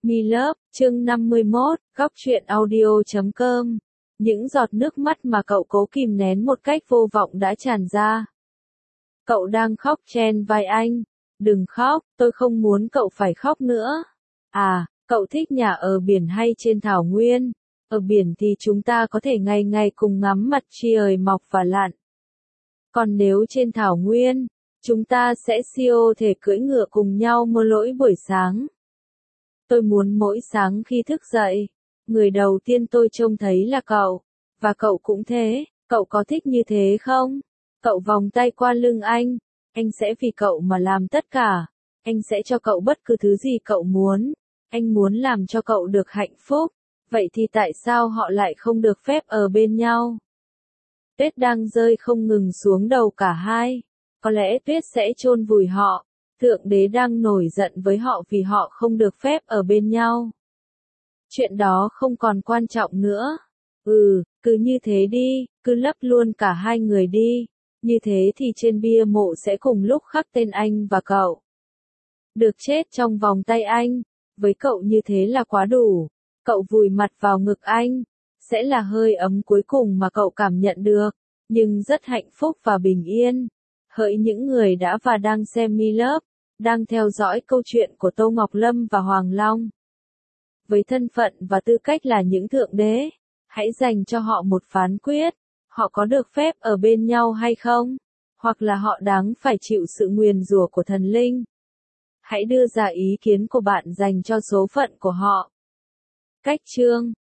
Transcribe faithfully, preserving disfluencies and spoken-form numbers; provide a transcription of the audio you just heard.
Milove, chương năm mươi mốt, góc truyện audio chấm com. Những giọt nước mắt mà cậu cố kìm nén một cách vô vọng đã tràn ra. Cậu đang khóc chen vai anh. Đừng khóc, tôi không muốn cậu phải khóc nữa. À, cậu thích nhà ở biển hay trên thảo nguyên? Ở biển thì chúng ta có thể ngày ngày cùng ngắm mặt trời mọc và lặn. Còn nếu trên thảo nguyên, chúng ta sẽ siêu thể cưỡi ngựa cùng nhau mơ lỗi buổi sáng. Tôi muốn mỗi sáng khi thức dậy, người đầu tiên tôi trông thấy là cậu. Và cậu cũng thế, cậu có thích như thế không? Cậu vòng tay qua lưng anh, anh sẽ vì cậu mà làm tất cả. Anh sẽ cho cậu bất cứ thứ gì cậu muốn. Anh muốn làm cho cậu được hạnh phúc. Vậy thì tại sao họ lại không được phép ở bên nhau? Tuyết đang rơi không ngừng xuống đầu cả hai. Có lẽ tuyết sẽ chôn vùi họ. Thượng đế đang nổi giận với họ vì họ không được phép ở bên nhau. Chuyện đó không còn quan trọng nữa. Ừ, cứ như thế đi, cứ lấp luôn cả hai người đi. Như thế thì trên bia mộ sẽ cùng lúc khắc tên anh và cậu. Được chết trong vòng tay anh, với cậu như thế là quá đủ. Cậu vùi mặt vào ngực anh, sẽ là hơi ấm cuối cùng mà cậu cảm nhận được, nhưng rất hạnh phúc và bình yên. Hỡi những người đã và đang xem Milove, đang theo dõi câu chuyện của Tô Ngọc Lâm và Hoàng Long. Với thân phận và tư cách là những thượng đế, hãy dành cho họ một phán quyết. Họ có được phép ở bên nhau hay không? Hoặc là họ đáng phải chịu sự nguyền rủa của thần linh? Hãy đưa ra ý kiến của bạn dành cho số phận của họ. Cách chương